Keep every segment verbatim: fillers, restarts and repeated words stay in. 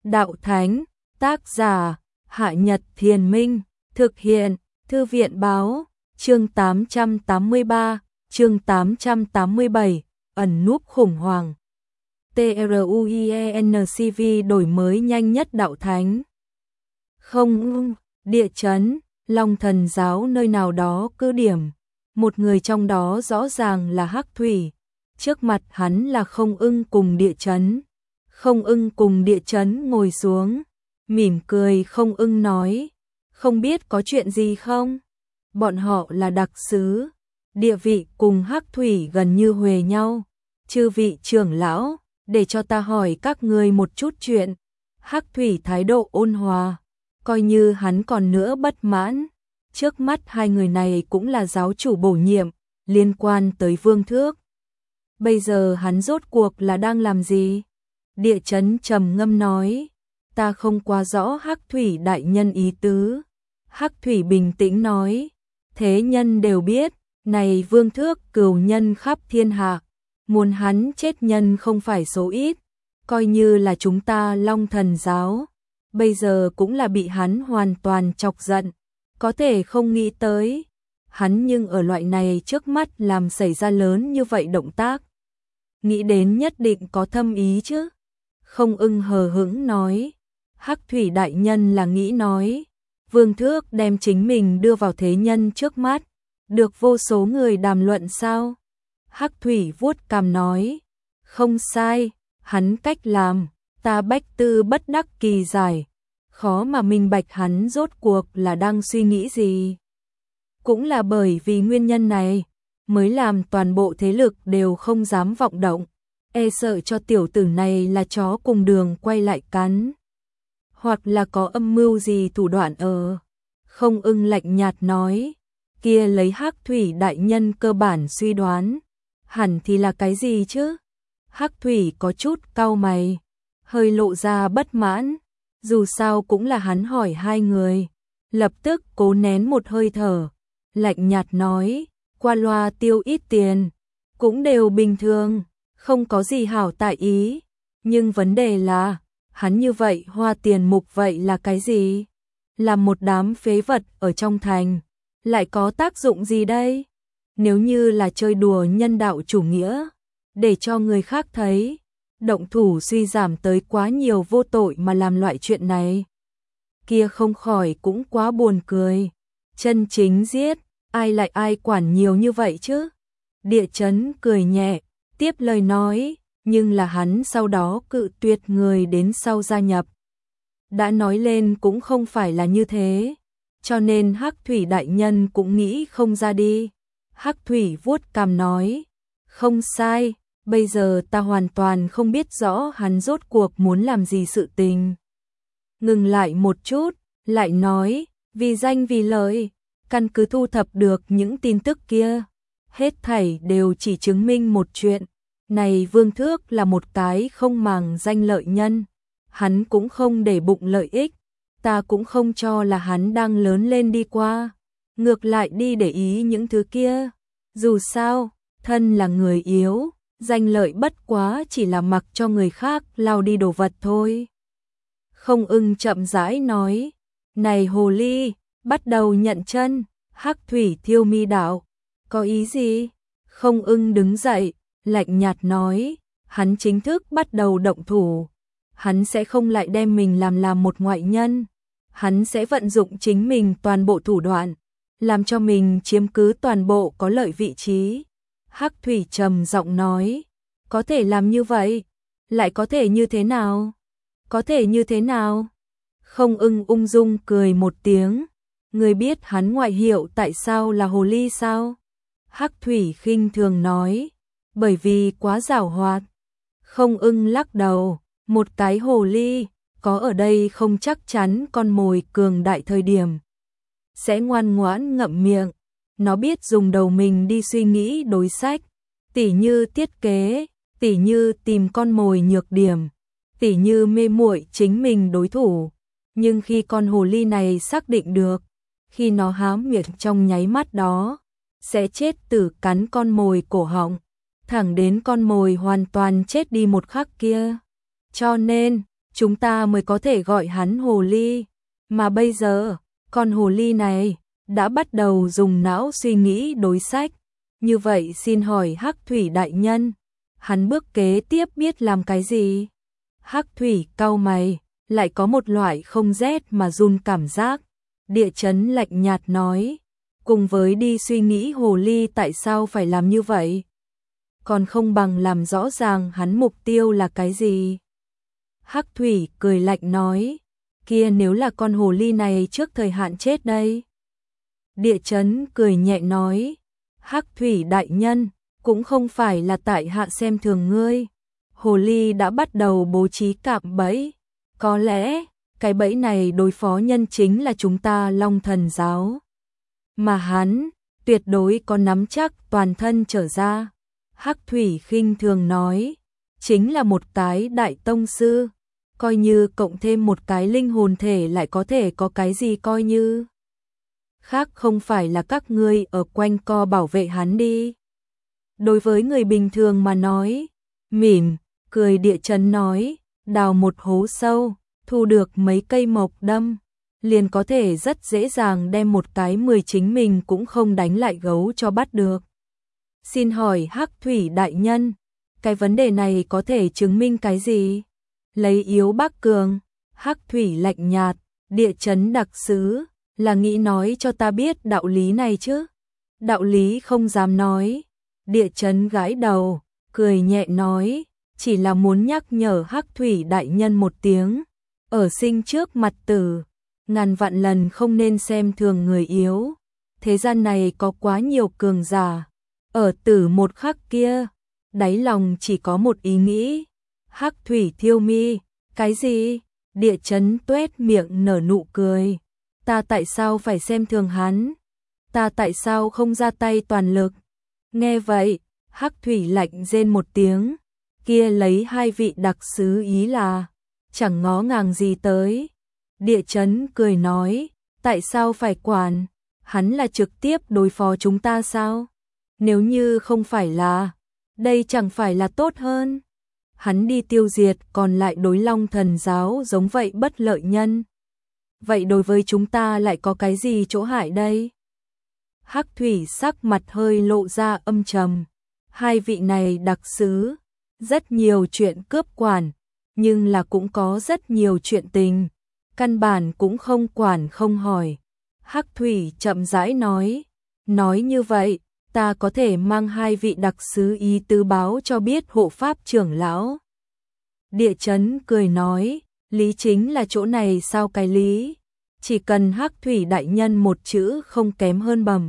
Đạo Thánh, tác giả, Hạ Nhật Thiền Minh, thực hiện, Thư viện Báo, chương tám trăm tám mươi ba, chương tám trăm tám mươi bảy, ẩn núp khủng hoảng. TRUIENCV đổi mới nhanh nhất Đạo Thánh. Không, địa chấn, Long Thần giáo nơi nào đó cứ điểm. Một người trong đó rõ ràng là Hắc Thủy. Trước mặt hắn là Không Ưng cùng địa chấn. Không Ưng cùng địa chấn ngồi xuống. Mỉm cười Không Ưng nói. Không biết có chuyện gì không? Bọn họ là đặc sứ. Địa vị cùng Hắc Thủy gần như huề nhau. Chư vị trưởng lão, để cho ta hỏi các ngươi một chút chuyện. Hắc Thủy thái độ ôn hòa. Coi như hắn còn nữa bất mãn. Trước mắt hai người này cũng là giáo chủ bổ nhiệm, liên quan tới Vương Thước. Bây giờ hắn rốt cuộc là đang làm gì? Địa chấn trầm ngâm nói, ta không quá rõ Hắc Thủy đại nhân ý tứ. Hắc Thủy bình tĩnh nói, thế nhân đều biết, này Vương Thước cừu nhân khắp thiên hạ, muốn hắn chết nhân không phải số ít, coi như là chúng ta Long Thần giáo, bây giờ cũng là bị hắn hoàn toàn chọc giận. Có thể không nghĩ tới, hắn nhưng ở loại này trước mắt làm xảy ra lớn như vậy động tác. Nghĩ đến nhất định có thâm ý chứ. Không Ưng hờ hững nói, Hắc Thủy đại nhân là nghĩ nói, Vương Thước đem chính mình đưa vào thế nhân trước mắt, được vô số người đàm luận sao? Hắc Thủy vuốt cằm nói, không sai, hắn cách làm, ta bách tư bất đắc kỳ giải. Khó mà minh bạch hắn rốt cuộc là đang suy nghĩ gì. Cũng là bởi vì nguyên nhân này, mới làm toàn bộ thế lực đều không dám vọng động, e sợ cho tiểu tử này là chó cùng đường quay lại cắn. Hoặc là có âm mưu gì thủ đoạn ở. Không Ưng lạnh nhạt nói, kia lấy Hắc Thủy đại nhân cơ bản suy đoán, hẳn thì là cái gì chứ? Hắc Thủy có chút cau mày, hơi lộ ra bất mãn. Dù sao cũng là hắn hỏi hai người, lập tức cố nén một hơi thở, lạnh nhạt nói, qua loa tiêu ít tiền, cũng đều bình thường, không có gì hảo tại ý, nhưng vấn đề là, hắn như vậy hoa tiền mục vậy là cái gì? Là một đám phế vật ở trong thành, lại có tác dụng gì đây? Nếu như là chơi đùa nhân đạo chủ nghĩa, để cho người khác thấy, động thủ suy giảm tới quá nhiều vô tội mà làm loại chuyện này. Kia không khỏi cũng quá buồn cười. Chân chính giết, ai lại ai quản nhiều như vậy chứ? Địa chấn cười nhẹ, tiếp lời nói, nhưng là hắn sau đó cự tuyệt người đến sau gia nhập. Đã nói lên cũng không phải là như thế, cho nên Hắc Thủy đại nhân cũng nghĩ không ra đi. Hắc Thủy vuốt cằm nói, không sai. Bây giờ ta hoàn toàn không biết rõ hắn rốt cuộc muốn làm gì sự tình. Ngừng lại một chút, lại nói, vì danh vì lợi, căn cứ thu thập được những tin tức kia. Hết thảy đều chỉ chứng minh một chuyện, này Vương Thước là một cái không màng danh lợi nhân. Hắn cũng không để bụng lợi ích, ta cũng không cho là hắn đang lớn lên đi qua. Ngược lại đi để ý những thứ kia. Dù sao, thân là người yếu. Danh lợi bất quá chỉ là mặc cho người khác lao đi đồ vật thôi. Không Ưng chậm rãi nói, này hồ ly, bắt đầu nhận chân. Hắc Thủy thiêu mi đạo, có ý gì? Không Ưng đứng dậy, lạnh nhạt nói, hắn chính thức bắt đầu động thủ. Hắn sẽ không lại đem mình làm làm một ngoại nhân. Hắn sẽ vận dụng chính mình toàn bộ thủ đoạn, làm cho mình chiếm cứ toàn bộ có lợi vị trí. Hắc Thủy trầm giọng nói, có thể làm như vậy, lại có thể như thế nào? Có thể như thế nào? Không Ưng ung dung cười một tiếng, người biết hắn ngoại hiệu tại sao là hồ ly sao? Hắc Thủy khinh thường nói, bởi vì quá giảo hoạt. Không Ưng lắc đầu, một cái hồ ly, có ở đây không chắc chắn con mồi cường đại thời điểm sẽ ngoan ngoãn ngậm miệng. Nó biết dùng đầu mình đi suy nghĩ đối sách, tỉ như thiết kế, tỉ như tìm con mồi nhược điểm, tỉ như mê muội chính mình đối thủ. Nhưng khi con hồ ly này xác định được, khi nó há miệng trong nháy mắt đó, sẽ chết tử cắn con mồi cổ họng, thẳng đến con mồi hoàn toàn chết đi một khắc kia. Cho nên, chúng ta mới có thể gọi hắn hồ ly. Mà bây giờ, con hồ ly này đã bắt đầu dùng não suy nghĩ đối sách. Như vậy xin hỏi Hắc Thủy đại nhân, hắn bước kế tiếp biết làm cái gì? Hắc Thủy cau mày, lại có một loại không rét mà run cảm giác. Địa chấn lạnh nhạt nói, cùng với đi suy nghĩ hồ ly tại sao phải làm như vậy, còn không bằng làm rõ ràng hắn mục tiêu là cái gì. Hắc Thủy cười lạnh nói, kia nếu là con hồ ly này trước thời hạn chết đây. Địa chấn cười nhẹ nói, Hắc Thủy đại nhân, cũng không phải là tại hạ xem thường ngươi. Hồ ly đã bắt đầu bố trí cạm bẫy. Có lẽ, cái bẫy này đối phó nhân chính là chúng ta Long Thần giáo. Mà hắn, tuyệt đối có nắm chắc toàn thân trở ra. Hắc Thủy khinh thường nói, chính là một cái đại tông sư. Coi như cộng thêm một cái linh hồn thể lại có thể có cái gì coi như. Khác không phải là các ngươi ở quanh co bảo vệ hắn đi. Đối với người bình thường mà nói, mỉm, cười địa chấn nói, đào một hố sâu, thu được mấy cây mộc đâm, liền có thể rất dễ dàng đem một cái mười chính mình cũng không đánh lại gấu cho bắt được. Xin hỏi Hắc Thủy đại nhân, cái vấn đề này có thể chứng minh cái gì? Lấy yếu bác cường, Hắc Thủy lạnh nhạt, địa chấn đặc sứ, là nghĩ nói cho ta biết đạo lý này chứ? Đạo lý không dám nói. Địa chấn gãi đầu, cười nhẹ nói, chỉ là muốn nhắc nhở Hắc Thủy đại nhân một tiếng, ở sinh trước mặt tử, ngàn vạn lần không nên xem thường người yếu. Thế gian này có quá nhiều cường giả, ở tử một khắc kia, đáy lòng chỉ có một ý nghĩ. Hắc Thủy thiêu mi, cái gì? Địa chấn tuét miệng nở nụ cười. Ta tại sao phải xem thường hắn? Ta tại sao không ra tay toàn lực? Nghe vậy, Hắc Thủy lạnh rên một tiếng, kia lấy hai vị đặc sứ ý là, chẳng ngó ngàng gì tới. Địa chấn cười nói, tại sao phải quản, hắn là trực tiếp đối phó chúng ta sao? Nếu như không phải là, đây chẳng phải là tốt hơn. Hắn đi tiêu diệt còn lại đối Long Thần giáo giống vậy bất lợi nhân. Vậy đối với chúng ta lại có cái gì chỗ hại đây? Hắc Thủy sắc mặt hơi lộ ra âm trầm. Hai vị này đặc sứ, rất nhiều chuyện cướp quản, nhưng là cũng có rất nhiều chuyện tình, căn bản cũng không quản không hỏi. Hắc Thủy chậm rãi nói, nói như vậy, ta có thể mang hai vị đặc sứ ý tứ báo cho biết hộ pháp trưởng lão. Địa chấn cười nói, lý chính là chỗ này sao cái lý, chỉ cần Hắc Thủy đại nhân một chữ không kém hơn bẩm.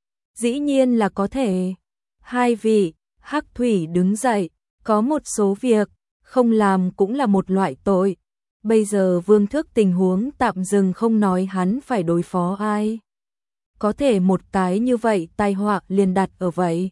Dĩ nhiên là có thể. Hai vị, Hắc Thủy đứng dậy, có một số việc, không làm cũng là một loại tội. Bây giờ Vương Thức tình huống tạm dừng không nói hắn phải đối phó ai. Có thể một cái như vậy tai họa liền đặt ở vậy.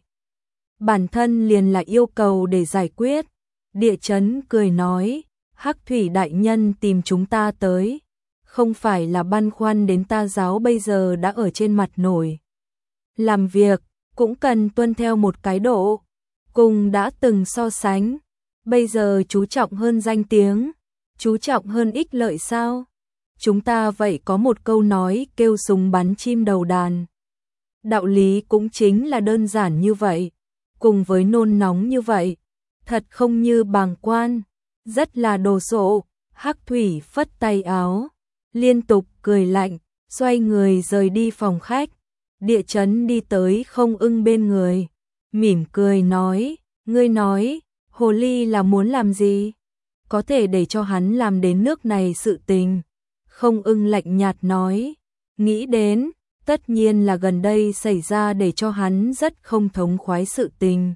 Bản thân liền là yêu cầu để giải quyết. Địa chấn cười nói, Hắc Thủy đại nhân tìm chúng ta tới, không phải là băn khoăn đến ta giáo bây giờ đã ở trên mặt nổi. Làm việc, cũng cần tuân theo một cái độ, cùng đã từng so sánh, bây giờ chú trọng hơn danh tiếng, chú trọng hơn ích lợi sao? Chúng ta vậy có một câu nói kêu súng bắn chim đầu đàn. Đạo lý cũng chính là đơn giản như vậy, cùng với nôn nóng như vậy, thật không như bàng quan, rất là đồ sộ. Hắc Thủy phất tay áo, liên tục cười lạnh, xoay người rời đi phòng khách. Địa chấn đi tới Không Ưng bên người, mỉm cười nói, ngươi nói, hồ ly là muốn làm gì? Có thể để cho hắn làm đến nước này sự tình. Không Ưng lạnh nhạt nói, nghĩ đến, tất nhiên là gần đây xảy ra để cho hắn rất không thống khoái sự tình.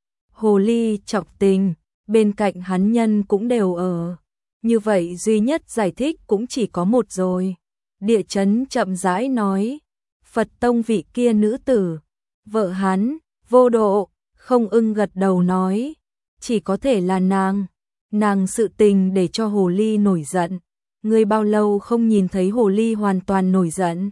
Hồ ly chọc tình, bên cạnh hắn nhân cũng đều ở. Như vậy duy nhất giải thích cũng chỉ có một rồi. Địa chấn chậm rãi nói, Phật tông vị kia nữ tử, vợ hắn, vô độ. Không Ưng gật đầu nói, chỉ có thể là nàng. Nàng sự tình để cho hồ ly nổi giận. Ngươi bao lâu không nhìn thấy hồ ly hoàn toàn nổi giận?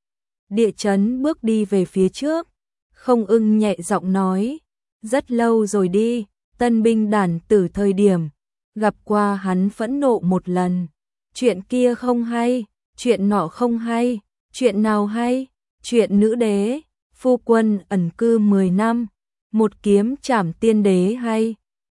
Địa chấn bước đi về phía trước. Không Ưng nhẹ giọng nói, rất lâu rồi đi, tân binh đàn tử thời điểm, gặp qua hắn phẫn nộ một lần. Chuyện kia không hay, chuyện nọ không hay, chuyện nào hay? Chuyện nữ đế, phu quân ẩn cư mười năm, một kiếm trảm tiên đế hay?